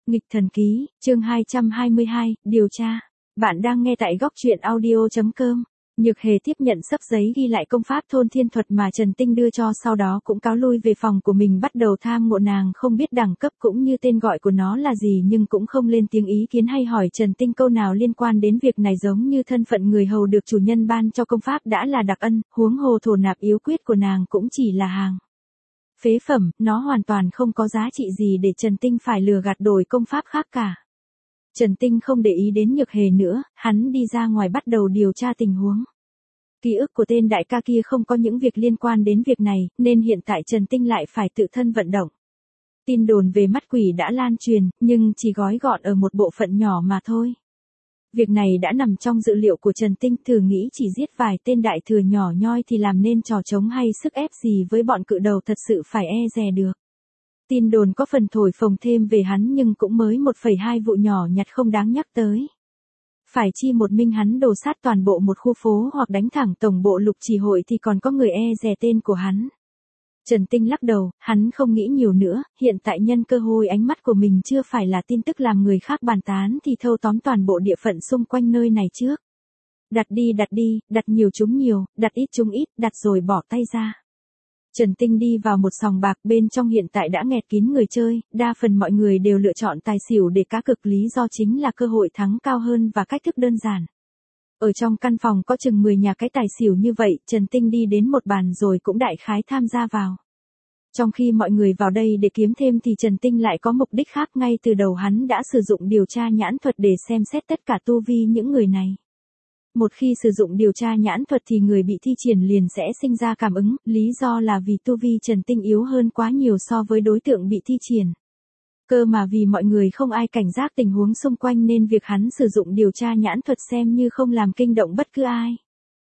Nghịch thần ký, chương 222, điều tra. Bạn đang nghe tại góc truyện audio.com. Nhược Hề tiếp nhận xấp giấy ghi lại công pháp thôn thiên thuật mà Trần Tinh đưa cho, sau đó cũng cáo lui về phòng của mình, bắt đầu tham ngộ. Nàng không biết đẳng cấp cũng như tên gọi của nó là gì, nhưng cũng không lên tiếng ý kiến hay hỏi Trần Tinh câu nào liên quan đến việc này, giống như thân phận người hầu được chủ nhân ban cho công pháp đã là đặc ân, huống hồ thổ nạp yếu quyết của nàng cũng chỉ là hàng phế phẩm, nó hoàn toàn không có giá trị gì để Trần Tinh phải lừa gạt đổi công pháp khác cả. Trần Tinh không để ý đến Nhược Hề nữa, hắn đi ra ngoài bắt đầu điều tra tình huống. Ký ức của tên đại ca kia không có những việc liên quan đến việc này, nên hiện tại Trần Tinh lại phải tự thân vận động. Tin đồn về mắt quỷ đã lan truyền, nhưng chỉ gói gọn ở một bộ phận nhỏ mà thôi. Việc này đã nằm trong dự liệu của Trần Tinh, thử nghĩ chỉ giết vài tên đại thừa nhỏ nhoi thì làm nên trò trống hay sức ép gì với bọn cự đầu, thật sự phải e dè được. Tin đồn có phần thổi phồng thêm về hắn, nhưng cũng mới 1,2 vụ nhỏ nhặt không đáng nhắc tới. Phải chi một mình hắn đổ sát toàn bộ một khu phố hoặc đánh thẳng tổng bộ Lục Chỉ Hội thì còn có người e dè tên của hắn. Trần Tinh lắc đầu, hắn không nghĩ nhiều nữa, hiện tại nhân cơ hội ánh mắt của mình chưa phải là tin tức làm người khác bàn tán thì thâu tóm toàn bộ địa phận xung quanh nơi này trước. Đặt đi, đặt nhiều trúng nhiều, đặt ít trúng ít, đặt rồi bỏ tay ra. Trần Tinh đi vào một sòng bạc, bên trong hiện tại đã nghẹt kín người chơi, đa phần mọi người đều lựa chọn tài xỉu để cá cược, lý do chính là cơ hội thắng cao hơn và cách thức đơn giản. Ở trong căn phòng có chừng 10 nhà cái tài xỉu như vậy, Trần Tinh đi đến một bàn rồi cũng đại khái tham gia vào. Trong khi mọi người vào đây để kiếm thêm thì Trần Tinh lại có mục đích khác, ngay từ đầu hắn đã sử dụng điều tra nhãn thuật để xem xét tất cả tu vi những người này. Một khi sử dụng điều tra nhãn thuật thì người bị thi triển liền sẽ sinh ra cảm ứng, lý do là vì tu vi Trần Tinh yếu hơn quá nhiều so với đối tượng bị thi triển. Cơ mà vì mọi người không ai cảnh giác tình huống xung quanh nên việc hắn sử dụng điều tra nhãn thuật xem như không làm kinh động bất cứ ai.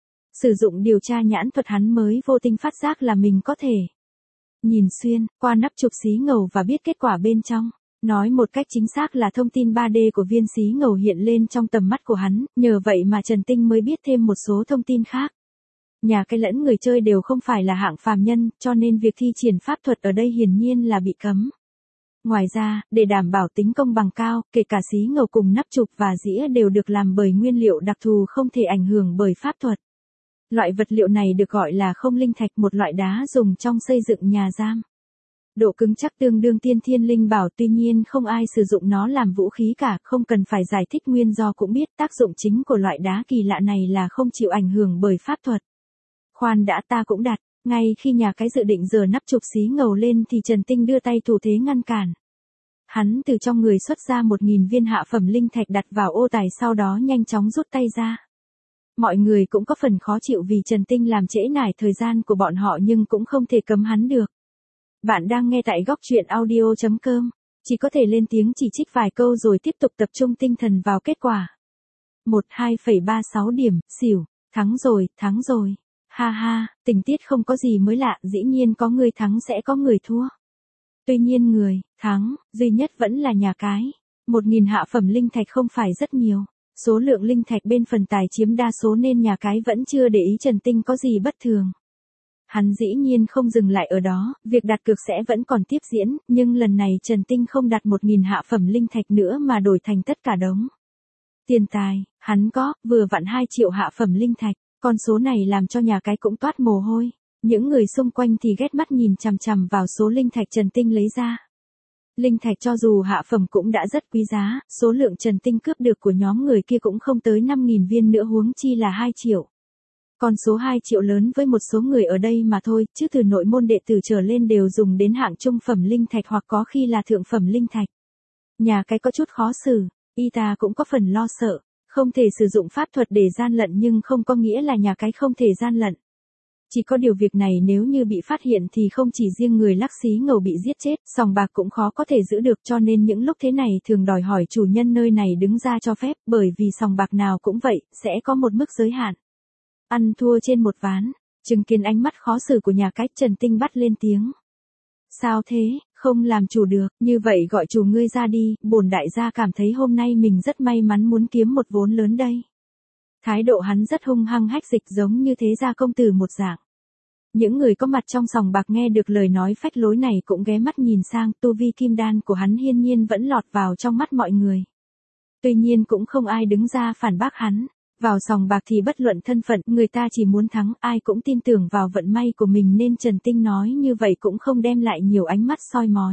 Sử dụng điều tra nhãn thuật hắn mới vô tình phát giác là mình có thể nhìn xuyên qua nắp chụp xí ngầu và biết kết quả bên trong. Nói một cách chính xác là thông tin 3D của viên xí ngầu hiện lên trong tầm mắt của hắn, nhờ vậy mà Trần Tinh mới biết thêm một số thông tin khác. Nhà cái lẫn người chơi đều không phải là hạng phàm nhân, cho nên việc thi triển pháp thuật ở đây hiển nhiên là bị cấm. Ngoài ra, để đảm bảo tính công bằng cao, kể cả xí ngầu cùng nắp chụp và dĩa đều được làm bởi nguyên liệu đặc thù không thể ảnh hưởng bởi pháp thuật. Loại vật liệu này được gọi là không linh thạch, một loại đá dùng trong xây dựng nhà giam. Độ cứng chắc tương đương tiên thiên linh bảo, tuy nhiên không ai sử dụng nó làm vũ khí cả, không cần phải giải thích nguyên do cũng biết tác dụng chính của loại đá kỳ lạ này là không chịu ảnh hưởng bởi pháp thuật. Khoan đã, ta cũng đặt. Ngay khi nhà cái dự định giở nắp chụp xí ngầu lên thì Trần Tinh đưa tay thủ thế ngăn cản. Hắn từ trong người xuất ra 1.000 viên hạ phẩm linh thạch đặt vào ô tài, sau đó nhanh chóng rút tay ra. Mọi người cũng có phần khó chịu vì Trần Tinh làm trễ nải thời gian của bọn họ, nhưng cũng không thể cấm hắn được. Bạn đang nghe tại góc truyện audio.com, chỉ có thể lên tiếng chỉ trích vài câu rồi tiếp tục tập trung tinh thần vào kết quả. 12,36 điểm, xỉu, thắng rồi. Ha ha, tình tiết không có gì mới lạ, dĩ nhiên có người thắng sẽ có người thua. Tuy nhiên người thắng duy nhất vẫn là nhà cái. 1.000 hạ phẩm linh thạch không phải rất nhiều. Số lượng linh thạch bên phần tài chiếm đa số nên nhà cái vẫn chưa để ý Trần Tinh có gì bất thường. Hắn dĩ nhiên không dừng lại ở đó, việc đặt cược sẽ vẫn còn tiếp diễn, nhưng lần này Trần Tinh không đặt 1.000 hạ phẩm linh thạch nữa mà đổi thành tất cả đống tiền tài. Hắn có vừa vặn 2 triệu hạ phẩm linh thạch, con số này làm cho nhà cái cũng toát mồ hôi. Những người xung quanh thì ghét mắt nhìn chằm chằm vào số linh thạch Trần Tinh lấy ra. Linh thạch cho dù hạ phẩm cũng đã rất quý giá, số lượng Trần Tinh cướp được của nhóm người kia cũng không tới 5.000 viên nữa, huống chi là 2 triệu. Con số 2 triệu lớn với một số người ở đây mà thôi, chứ từ nội môn đệ tử trở lên đều dùng đến hạng trung phẩm linh thạch hoặc có khi là thượng phẩm linh thạch. Nhà cái có chút khó xử, y ta cũng có phần lo sợ, không thể sử dụng pháp thuật để gian lận nhưng không có nghĩa là nhà cái không thể gian lận. Chỉ có điều việc này nếu như bị phát hiện thì không chỉ riêng người lắc xí ngầu bị giết chết, sòng bạc cũng khó có thể giữ được, cho nên những lúc thế này thường đòi hỏi chủ nhân nơi này đứng ra cho phép, bởi vì sòng bạc nào cũng vậy, sẽ có một mức giới hạn. Ăn thua trên một ván, chứng kiến ánh mắt khó xử của nhà cái, Trần Tinh bắt lên tiếng. Sao thế, không làm chủ được, như vậy gọi chủ ngươi ra đi, bổn đại gia cảm thấy hôm nay mình rất may mắn muốn kiếm một vốn lớn đây. Thái độ hắn rất hung hăng hách dịch, giống như thế gia công tử một dạng. Những người có mặt trong sòng bạc nghe được lời nói phách lối này cũng ghé mắt nhìn sang, tu vi kim đan của hắn hiên nhiên vẫn lọt vào trong mắt mọi người. Tuy nhiên cũng không ai đứng ra phản bác hắn. Vào sòng bạc thì bất luận thân phận, người ta chỉ muốn thắng, ai cũng tin tưởng vào vận may của mình nên Trần Tinh nói như vậy cũng không đem lại nhiều ánh mắt soi mói.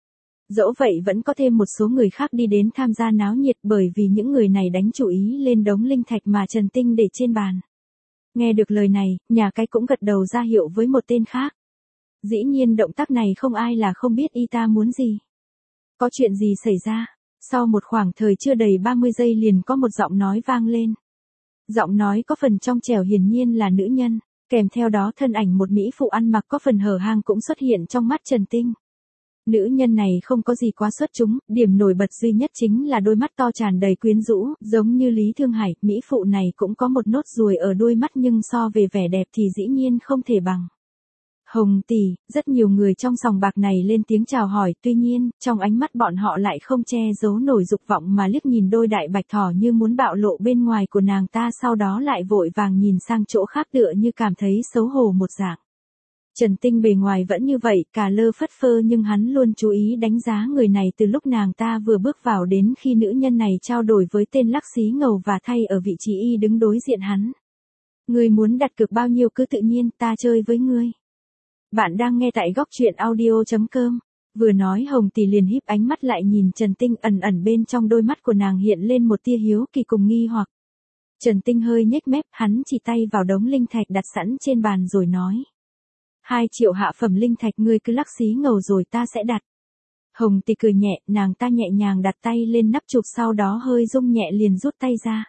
Dẫu vậy vẫn có thêm một số người khác đi đến tham gia náo nhiệt bởi vì những người này đánh chủ ý lên đống linh thạch mà Trần Tinh để trên bàn. Nghe được lời này, nhà cái cũng gật đầu ra hiệu với một tên khác. Dĩ nhiên động tác này không ai là không biết y ta muốn gì. Có chuyện gì xảy ra? Sau một khoảng thời chưa đầy 30 giây liền có một giọng nói vang lên. Giọng nói có phần trong trẻo hiển nhiên là nữ nhân, kèm theo đó thân ảnh một mỹ phụ ăn mặc có phần hở hang cũng xuất hiện trong mắt Trần Tinh. Nữ nhân này không có gì quá xuất chúng, điểm nổi bật duy nhất chính là đôi mắt to tràn đầy quyến rũ, giống như Lý Thương Hải, mỹ phụ này cũng có một nốt ruồi ở đôi mắt nhưng so về vẻ đẹp thì dĩ nhiên không thể bằng. Hồng tỷ, rất nhiều người trong sòng bạc này lên tiếng chào hỏi, tuy nhiên, trong ánh mắt bọn họ lại không che giấu nổi dục vọng mà liếc nhìn đôi đại bạch thỏ như muốn bạo lộ bên ngoài của nàng ta, sau đó lại vội vàng nhìn sang chỗ khác tựa như cảm thấy xấu hổ một dạng. Trần Tinh bề ngoài vẫn như vậy, cà lơ phất phơ nhưng hắn luôn chú ý đánh giá người này từ lúc nàng ta vừa bước vào đến khi nữ nhân này trao đổi với tên Lắc Xí Ngầu và thay ở vị trí y đứng đối diện hắn. Ngươi muốn đặt cược bao nhiêu cứ tự nhiên, ta chơi với ngươi. Bạn đang nghe tại góc truyện audio.com. Vừa nói Hồng Tỷ liền híp ánh mắt lại nhìn Trần Tinh, ẩn ẩn bên trong đôi mắt của nàng hiện lên một tia hiếu kỳ cùng nghi hoặc. Trần Tinh hơi nhếch mép, hắn chỉ tay vào đống linh thạch đặt sẵn trên bàn rồi nói. 2 triệu hạ phẩm linh thạch, ngươi cứ Lắc Xí Ngầu rồi ta sẽ đặt. Hồng Tỷ cười nhẹ, nàng ta nhẹ nhàng đặt tay lên nắp chụp sau đó hơi rung nhẹ liền rút tay ra.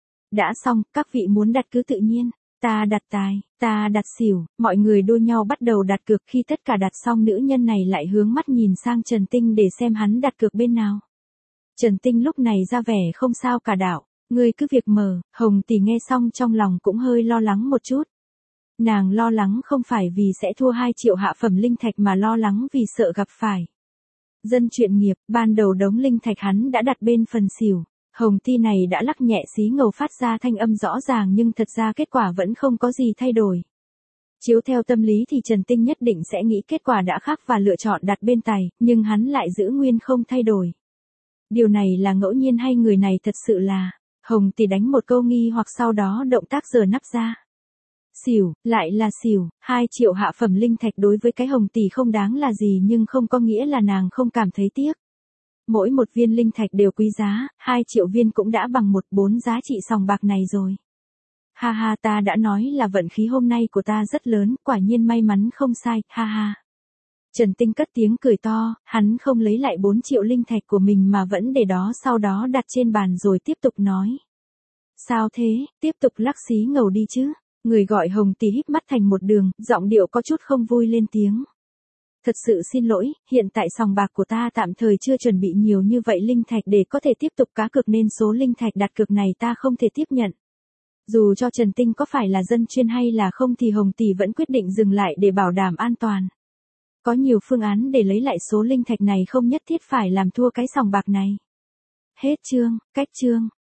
Đã xong, các vị muốn đặt cứ tự nhiên. Ta đặt tài, ta đặt xỉu, mọi người đua nhau bắt đầu đặt cược, khi tất cả đặt xong nữ nhân này lại hướng mắt nhìn sang Trần Tinh để xem hắn đặt cược bên nào. Trần Tinh lúc này ra vẻ không sao cả đạo, ngươi cứ việc mở. Hồng Tỷ nghe xong trong lòng cũng hơi lo lắng một chút. Nàng lo lắng không phải vì sẽ thua 2 triệu hạ phẩm linh thạch mà lo lắng vì sợ gặp phải dân chuyện nghiệp. Ban đầu đống linh thạch hắn đã đặt bên phần xỉu. Hồng Ti này đã lắc nhẹ xí ngầu phát ra thanh âm rõ ràng nhưng thật ra kết quả vẫn không có gì thay đổi. Chiếu theo tâm lý thì Trần Tinh nhất định sẽ nghĩ kết quả đã khác và lựa chọn đặt bên tài, nhưng hắn lại giữ nguyên không thay đổi. Điều này là ngẫu nhiên hay người này thật sự là... Hồng Ti đánh một câu nghi hoặc sau đó động tác giở nắp ra. Xỉu, lại là xỉu, 2 triệu hạ phẩm linh thạch đối với cái Hồng Tỷ không đáng là gì nhưng không có nghĩa là nàng không cảm thấy tiếc. Mỗi một viên linh thạch đều quý giá, 2 triệu viên cũng đã bằng 1/4 giá trị sòng bạc này rồi. Ha ha, ta đã nói là vận khí hôm nay của ta rất lớn, quả nhiên may mắn không sai, ha ha. Trần Tinh cất tiếng cười to, hắn không lấy lại 4 triệu linh thạch của mình mà vẫn để đó sau đó đặt trên bàn rồi tiếp tục nói. Sao thế, tiếp tục Lắc Xí Ngầu đi chứ. Người gọi Hồng Tỷ híp mắt thành một đường, giọng điệu có chút không vui lên tiếng. Thật sự xin lỗi, hiện tại sòng bạc của ta tạm thời chưa chuẩn bị nhiều như vậy linh thạch để có thể tiếp tục cá cược nên số linh thạch đặt cược này ta không thể tiếp nhận. Dù cho Trần Tinh có phải là dân chuyên hay là không thì Hồng Tỷ vẫn quyết định dừng lại để bảo đảm an toàn. Có nhiều phương án để lấy lại số linh thạch này, không nhất thiết phải làm thua cái sòng bạc này. Hết chương, cách chương.